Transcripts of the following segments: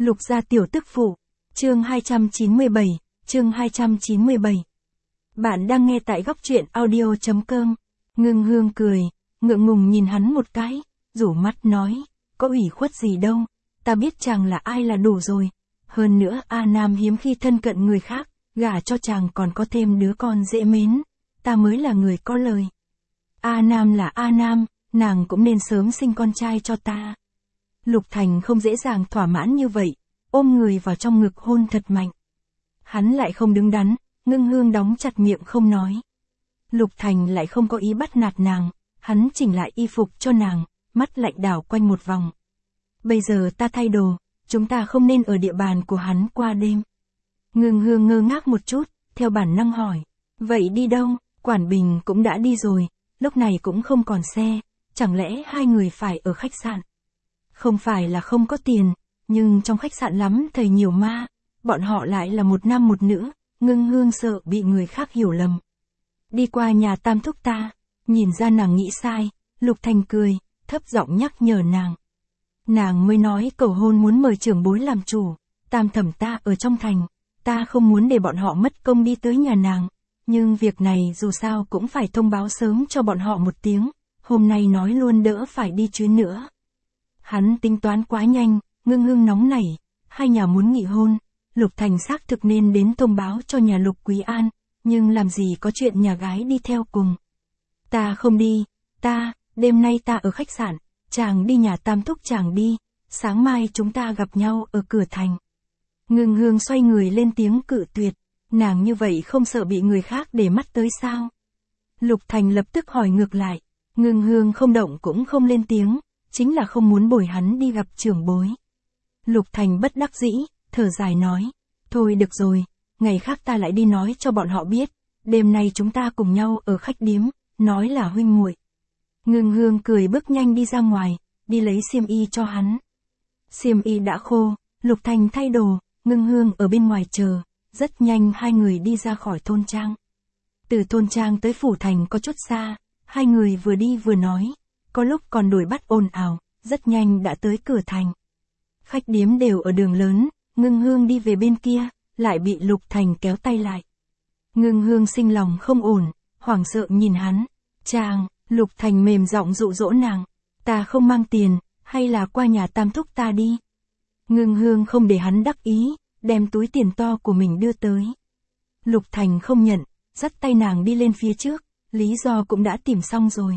Lục gia tiểu tức phụ. Chương 297, chương 297. Bạn đang nghe tại góc truyện audio.com. Ngưng Hương cười, ngượng ngùng nhìn hắn một cái, rủ mắt nói, có ủy khuất gì đâu, ta biết chàng là ai là đủ rồi. Hơn nữa A Nam hiếm khi thân cận người khác, gả cho chàng còn có thêm đứa con dễ mến, ta mới là người có lời. A Nam là A Nam, nàng cũng nên sớm sinh con trai cho ta. Lục Thành không dễ dàng thỏa mãn như vậy, ôm người vào trong ngực hôn thật mạnh. Hắn lại không đứng đắn, Ngưng Hương đóng chặt miệng không nói. Lục Thành lại không có ý bắt nạt nàng, hắn chỉnh lại y phục cho nàng, mắt lạnh đảo quanh một vòng. Bây giờ ta thay đồ, chúng ta không nên ở địa bàn của hắn qua đêm. Ngưng Hương ngơ ngác một chút, theo bản năng hỏi, vậy đi đâu? Quản Bình cũng đã đi rồi, lúc này cũng không còn xe, chẳng lẽ hai người phải ở khách sạn? Không phải là không có tiền, nhưng trong khách sạn lắm thầy nhiều ma, bọn họ lại là một nam một nữ, Ngưng Hương sợ bị người khác hiểu lầm. Đi qua nhà Tam thúc ta, nhìn ra nàng nghĩ sai, Lục Thành cười, thấp giọng nhắc nhở nàng. Nàng mới nói cầu hôn muốn mời trưởng bối làm chủ, Tam thẩm ta ở trong thành, ta không muốn để bọn họ mất công đi tới nhà nàng, nhưng việc này dù sao cũng phải thông báo sớm cho bọn họ một tiếng, hôm nay nói luôn đỡ phải đi chuyến nữa. Hắn tính toán quá nhanh, Ngưng Hương nóng nảy, hai nhà muốn nghị hôn, Lục Thành xác thực nên đến thông báo cho nhà Lục Quý An, nhưng làm gì có chuyện nhà gái đi theo cùng. Ta không đi, đêm nay ta ở khách sạn, chàng đi nhà Tam thúc chàng đi, sáng mai chúng ta gặp nhau ở cửa thành. Ngưng Hương xoay người lên tiếng cự tuyệt, nàng như vậy không sợ bị người khác để mắt tới sao? Lục Thành lập tức hỏi ngược lại, Ngưng Hương không động cũng không lên tiếng, chính là không muốn bồi hắn đi gặp trưởng bối. Lục Thành bất đắc dĩ, thở dài nói, thôi được rồi, ngày khác ta lại đi nói cho bọn họ biết, đêm nay chúng ta cùng nhau ở khách điếm, nói là huynh muội. Ngưng Hương cười bước nhanh đi ra ngoài, đi lấy xiêm y cho hắn. Xiêm y đã khô, Lục Thành thay đồ, Ngưng Hương ở bên ngoài chờ, rất nhanh hai người đi ra khỏi thôn trang. Từ thôn trang tới phủ thành có chút xa, hai người vừa đi vừa nói, có lúc còn đuổi bắt ồn ào, rất nhanh đã tới cửa thành. Khách điếm đều ở đường lớn, Ngưng Hương đi về bên kia, lại bị Lục Thành kéo tay lại. Ngưng Hương sinh lòng không ổn, hoảng sợ nhìn hắn. Chàng, Lục Thành mềm giọng dụ dỗ nàng, ta không mang tiền, hay là qua nhà Tam thúc ta đi. Ngưng Hương không để hắn đắc ý, đem túi tiền to của mình đưa tới. Lục Thành không nhận, dắt tay nàng đi lên phía trước, lý do cũng đã tìm xong rồi.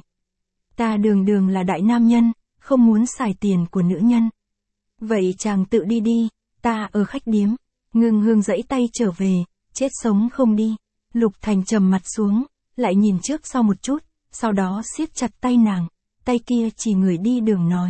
Ta đường là đại nam nhân, không muốn xài tiền của nữ nhân. Vậy chàng tự đi đi, ta ở khách điếm. Ngưng Hương giãy tay trở về, chết sống không đi. Lục Thành trầm mặt xuống, lại nhìn trước sau một chút, sau đó siết chặt tay nàng, tay kia chỉ người đi đường nói.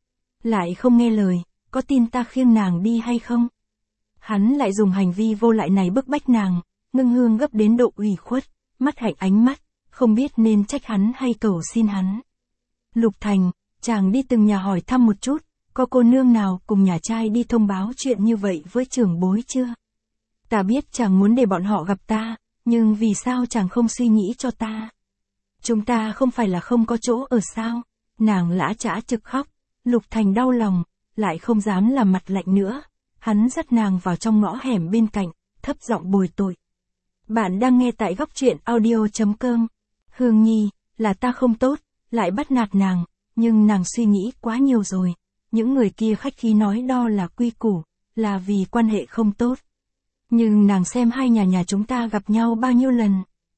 Lại không nghe lời, có tin ta khiêng nàng đi hay không? Hắn lại dùng hành vi vô lại này bức bách nàng, Ngưng Hương gấp đến độ ủy khuất, mắt hạnh ánh mắt, không biết nên trách hắn hay cầu xin hắn. Lục Thành, chàng đi từng nhà hỏi thăm một chút, có cô nương nào cùng nhà trai đi thông báo chuyện như vậy với trưởng bối chưa? Ta biết chàng muốn để bọn họ gặp ta, nhưng vì sao chàng không suy nghĩ cho ta? Chúng ta không phải là không có chỗ ở sao? Nàng lã chã trực khóc, Lục Thành đau lòng, lại không dám làm mặt lạnh nữa. Hắn dắt nàng vào trong ngõ hẻm bên cạnh, thấp giọng bồi tội. Bạn đang nghe tại góc truyện audio.com. Hương Nhi, là ta không tốt, lại bắt nạt nàng, nhưng nàng suy nghĩ quá nhiều rồi. Những người kia khách khí nói đo là quy củ, là vì quan hệ không tốt. Nhưng nàng xem hai nhà chúng ta gặp nhau bao nhiêu lần.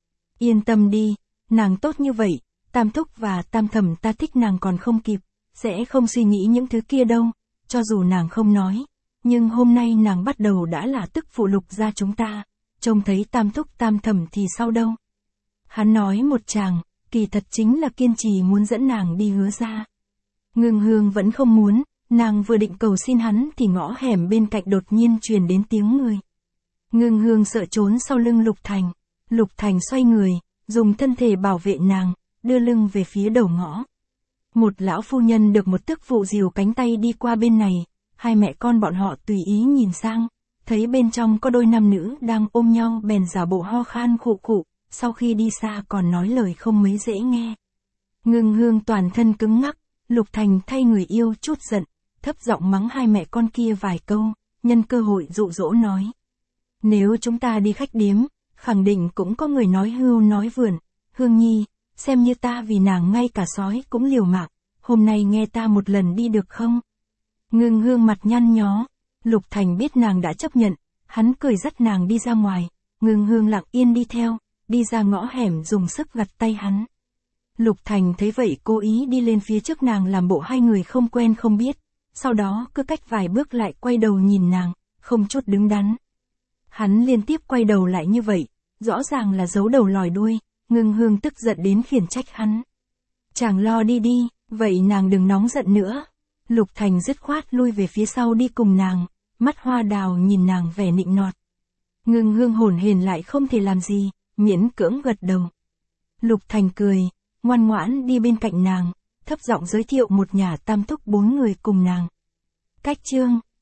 Yên tâm đi, nàng tốt như vậy, Tam thúc và Tam thẩm ta thích nàng còn không kịp, sẽ không suy nghĩ những thứ kia đâu, cho dù nàng không nói. Nhưng hôm nay nàng bắt đầu đã là tức phụ Lục gia chúng ta, trông thấy Tam thúc Tam thẩm thì sao đâu. Hắn nói một tràng, kỳ thật chính là kiên trì muốn dẫn nàng đi Hứa gia. Ngưng Hương vẫn không muốn, nàng vừa định cầu xin hắn thì ngõ hẻm bên cạnh đột nhiên truyền đến tiếng người. Ngưng Hương sợ trốn sau lưng Lục Thành. Lục Thành xoay người, dùng thân thể bảo vệ nàng, đưa lưng về phía đầu ngõ. Một lão phu nhân được một tức phụ dìu cánh tay đi qua bên này, hai mẹ con bọn họ tùy ý nhìn sang, thấy bên trong có đôi nam nữ đang ôm nhau bèn giả bộ ho khan khụ khụ, sau khi đi xa còn nói lời không mấy dễ nghe. Ngưng Hương toàn thân cứng ngắc, Lục Thành thay người yêu chút giận, thấp giọng mắng hai mẹ con kia vài câu, nhân cơ hội dụ dỗ nói. Nếu chúng ta đi khách điếm, khẳng định cũng có người nói hưu nói vượn, Hương Nhi, xem như ta vì nàng ngay cả sói cũng liều mạng, hôm nay nghe ta một lần đi được không? Ngưng Hương mặt nhăn nhó, Lục Thành biết nàng đã chấp nhận, hắn cười dắt nàng đi ra ngoài, Ngưng Hương lặng yên đi theo, đi ra ngõ hẻm dùng sức gặt tay hắn. Lục Thành thấy vậy cố ý đi lên phía trước nàng làm bộ hai người không quen không biết, sau đó cứ cách vài bước lại quay đầu nhìn nàng, không chút đứng đắn. Hắn liên tiếp quay đầu lại như vậy, rõ ràng là giấu đầu lòi đuôi, Ngưng Hương tức giận đến khiển trách hắn. Chàng lo đi đi, vậy nàng đừng nóng giận nữa. Lục Thành dứt khoát lui về phía sau đi cùng nàng, mắt hoa đào nhìn nàng vẻ nịnh nọt. Ngưng Hương hổn hển lại không thể làm gì, miễn cưỡng gật đầu. Lục Thành cười, ngoan ngoãn đi bên cạnh nàng, thấp giọng giới thiệu một nhà tam túc 4 người cùng nàng. Cách chương